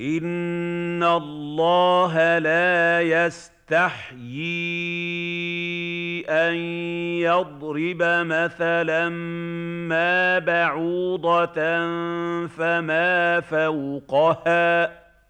إِنَّ اللَّهَ لَا يَسْتَحْيِي أَن يَضْرِبَ مَثَلًا مَّا بَعُوضَةً فَمَا فَوْقَهَا ۚ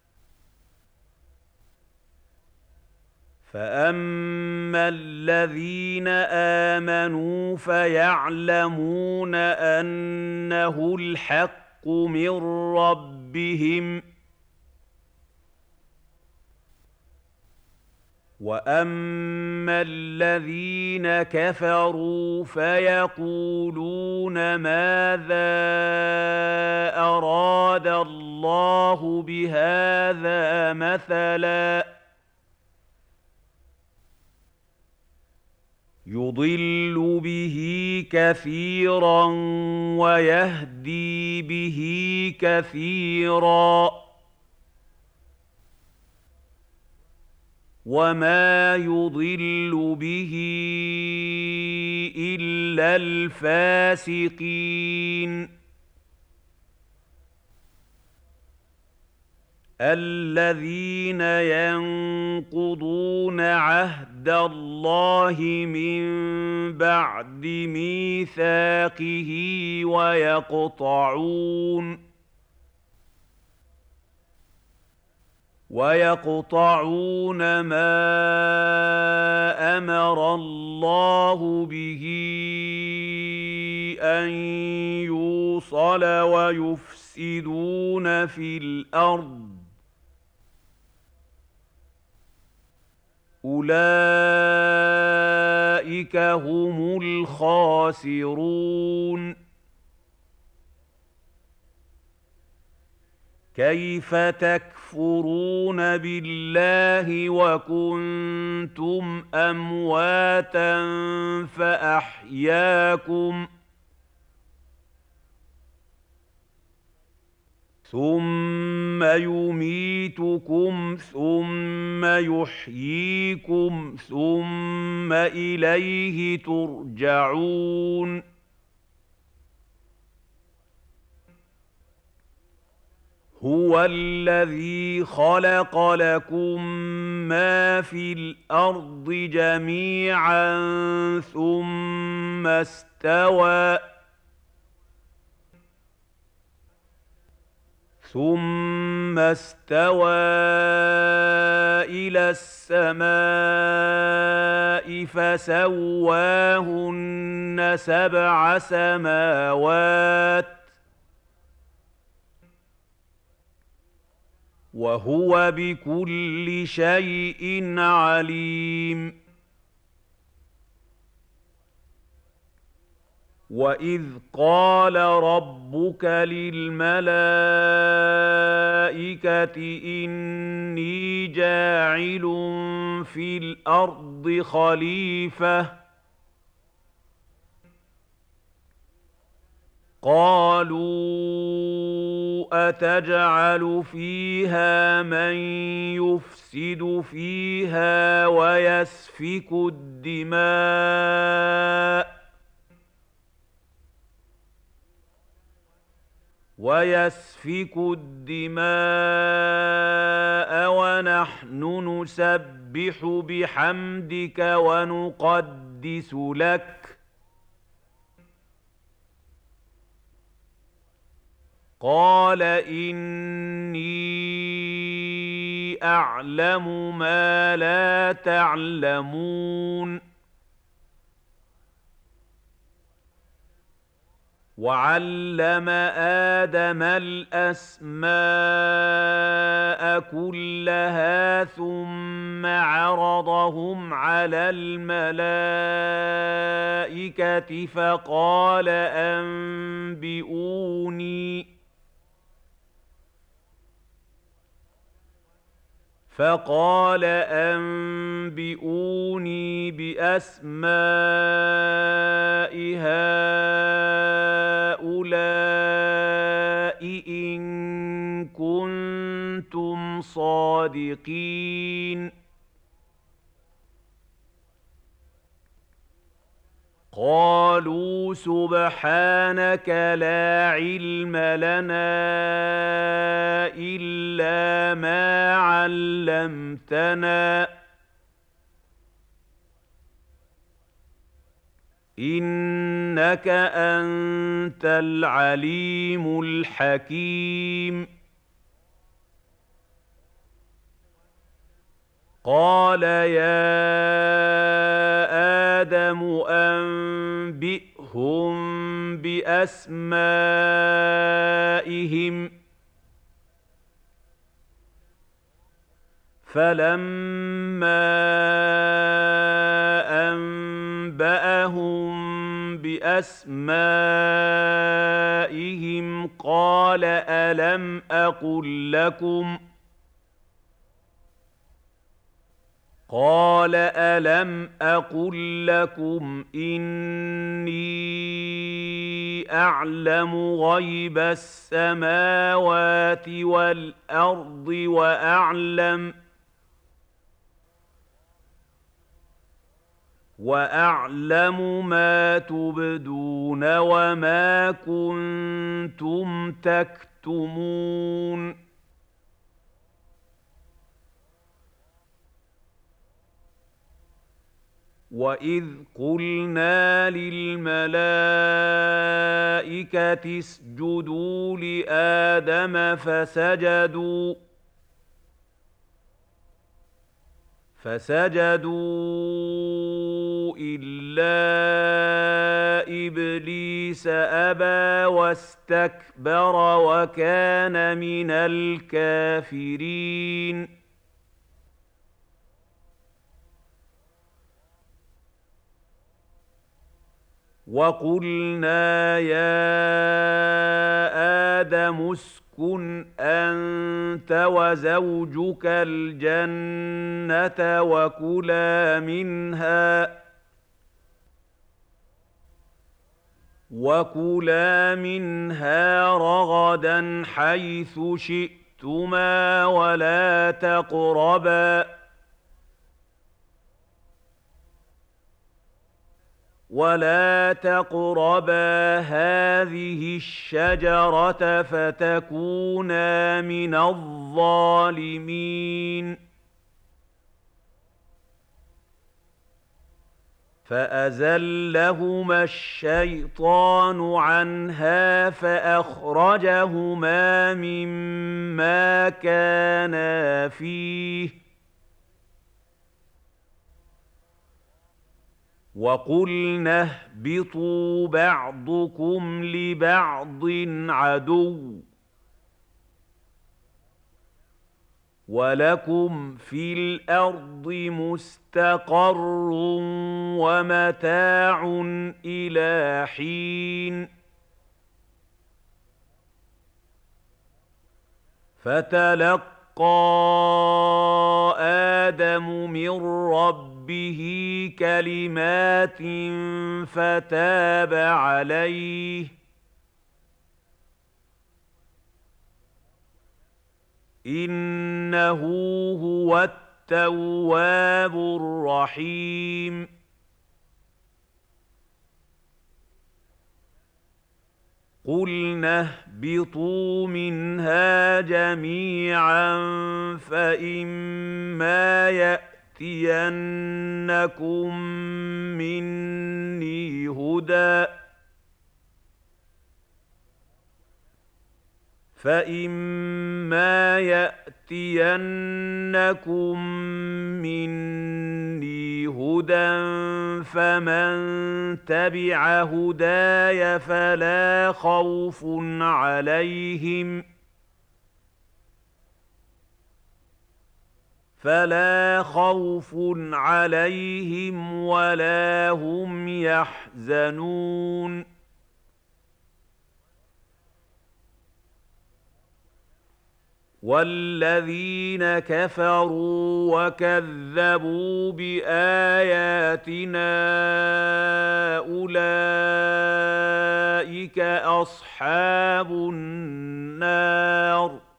فَأَمَّا الَّذِينَ آمَنُوا فَيَعْلَمُونَ أَنَّهُ الْحَقُّ مِن رَّبِّهِمْ ۖ وَأَمَّا الَّذِينَ كَفَرُوا فَيَقُولُونَ مَاذَا أَرَادَ اللَّهُ بِهَٰذَا مَثَلًا ۚ يُضِلُّ بِهِ كَثِيرًا وَيَهْدِي بِهِ كَثِيرًا ۚ وَمَا يُضِلُّ بِهِ إِلَّا الْفَاسِقِينَ الَّذِينَ يَنقُضُونَ عَهْدَ اللَّهِ مِن بَعْدِ مِيثَاقِهِ وَيَقْطَعُونَ مَا أَمَرَ اللَّهُ بِهِ أَن يُوصَلَ وَيُفْسِدُونَ فِي الْأَرْضِ ۚ أُولَٰئِكَ هُمُ الْخَاسِرُونَ. كَيْفَ تَكْفُرُونَ بِاللَّهِ وَكُنتُمْ أَمْوَاتًا فَأَحْيَاكُمْ ۖ ثُمَّ يُمِيتُكُمْ ثُمَّ يُحْيِيكُمْ ثُمَّ إِلَيْهِ تُرْجَعُونَ هُوَ الَّذِي خَلَقَ لَكُم مَّا فِي الْأَرْضِ جَمِيعًا ثُمَّ اسْتَوَىٰ إِلَى السَّمَاءِ فَسَوَّاهُنَّ سَبْعَ سَمَاوَاتٍ ۚ وَهُوَ بِكُلِّ شَيْءٍ عَلِيمٌ وَإِذْ قَالَ رَبُّكَ لِلْمَلَائِكَةِ إِنِّي جَاعِلٌ فِي الْأَرْضِ خَلِيفَةً ۖ قَالُوا أَتَجْعَلُ فِيهَا مَن يُفْسِدُ فِيهَا وَيَسْفِكُ الدِّمَاءَ وَنَحْنُ نُسَبِّحُ بِحَمْدِكَ وَنُقَدِّسُ لَكَ ۖ قَالَ إِنِّي أَعْلَمُ مَا لَا تَعْلَمُونَ وَعَلَّمَ آدَمَ الْأَسْمَاءَ كُلَّهَا ثُمَّ عَرَضَهُمْ عَلَى الْمَلَائِكَةِ فَقَالَ أَنبِئُونِي بِأَسْمَاءِ هَٰؤُلَاءِ إِن كُنتُمْ صَادِقِينَ قَالُوا سُبْحَانَكَ لَا عِلْمَ لَنَا إِلَّا ما علمتنا إنك أنت العليم الحكيم. قال يا آدم أنبئهم بأسمائهم فلما أنبأهم بأسمائهم قال ألم أقل لكم إني أعلم غيب السماوات والأرض وأعلم ما تبدون وما كنتم تكتمون. وَإِذْ قُلْنَا لِلْمَلَائِكَةِ اسْجُدُوا لِآدَمَ فسجدوا إلا إبليس أبى واستكبر وكان من الكافرين. وقلنا يا آدم اسكن أنت وزوجك الجنة وكلا منها رغدا حيث شئتما ولا تقربا هذه الشجرة فتكونا من الظالمين. فأزلهما الشيطان عنها فأخرجهما مما كانا فيه وقلنا اهبطوا بعضكم لبعض عدو ولكم في الأرض مستقر ومتاع إلى حين. فتلقى آدم من ربه كلمات فتاب عليه إنه هو التواب الرحيم. قلنا اهبطوا منها جميعا فإما يأتينكم مني هدى فمن تبع هداي فلا خوف عليهم ولا هم يحزنون. والذين كفروا وكذبوا بآياتنا أولئك أصحاب النار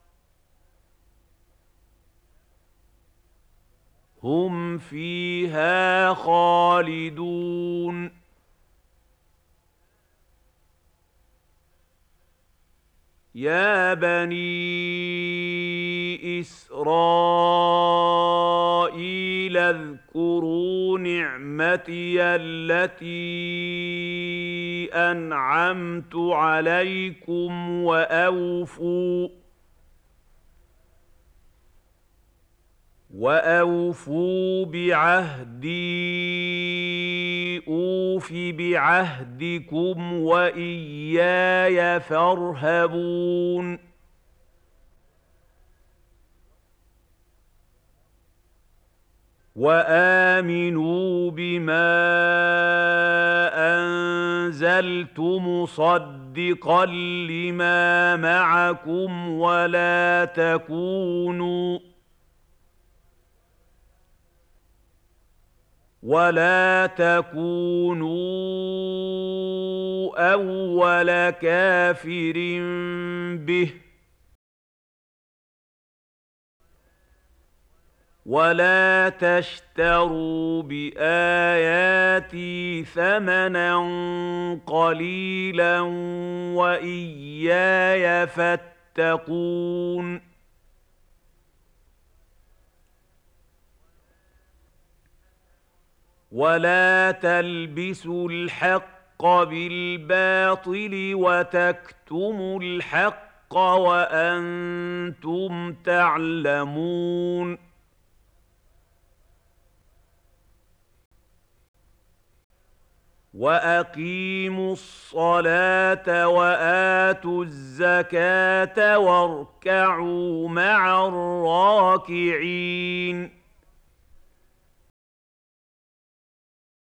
هم فيها خالدون. يا بني إسرائيل اذكروا نعمتي التي أنعمت عليكم وأوفوا بعهدي أوف بعهدكم وإياي فارهبون وآمنوا بما أنزلت مصدقا لما معكم ولا تكونوا أول كافر به ولا تشتروا بآياتي ثمنا قليلا وإياي فاتقون ولا تلبسوا الحق بالباطل وتكتموا الحق وأنتم تعلمون وأقيموا الصلاة وآتوا الزكاة واركعوا مع الراكعين